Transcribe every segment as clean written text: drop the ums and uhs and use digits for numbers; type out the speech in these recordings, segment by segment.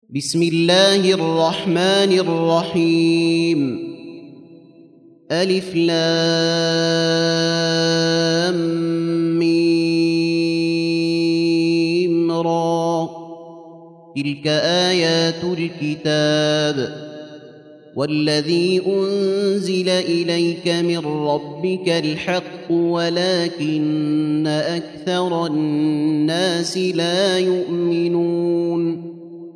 بسم الله الرحمن الرحيم ألف لام ميم را تلك آيات الكتاب والذي أنزل إليك من ربك الحق ولكن أكثر الناس لا يؤمنون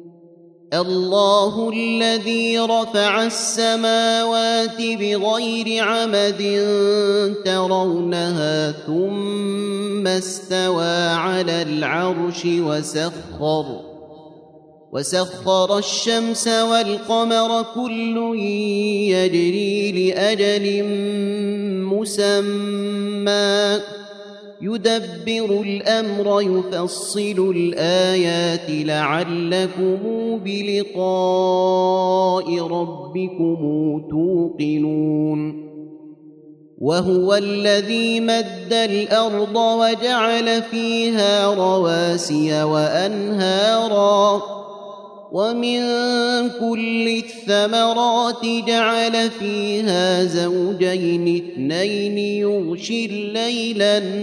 الله الذي رفع السماوات بغير عمد ترونها ثم استوى على العرش وسخر الشمس والقمر كل يجري لأجل مسمى يدبر الأمر يفصل الآيات لعلكم بلقاء ربكم توقنون وهو الذي مد الأرض وجعل فيها رواسي وأنهارا ومن كل الثمرات جعل فيها زوجين اثنين يغشي الليل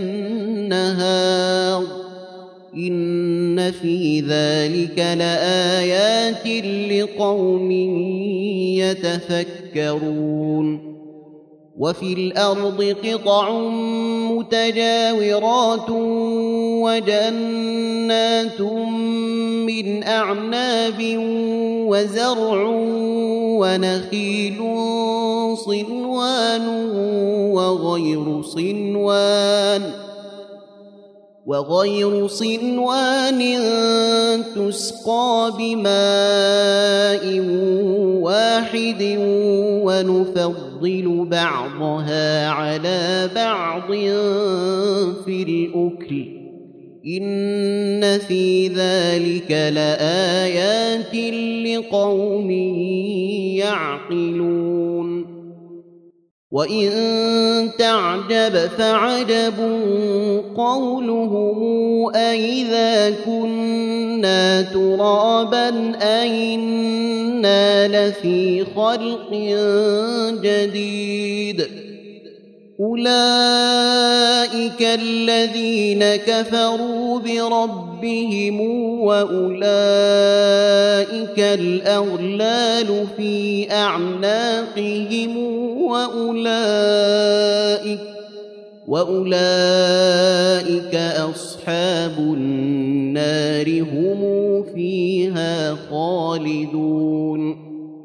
النهار إن في ذلك لآيات لقوم يتفكرون وفي الأرض قطع متجاورات وجنات من أعناب وزرع ونخيل صنوان وغير صنوان تسقى بماء واحد ونفضل بعضها على بعض في الأكل إن في ذلك لآيات لقوم يعقلون وإن تعجب فعجب قولهم أإذا كنا ترابا أإنا لفي خلق جديد أولئك الذين كفروا بربهم وأولئك الأغلال في أعناقهم وأولئك أصحاب النار هم فيها خالدون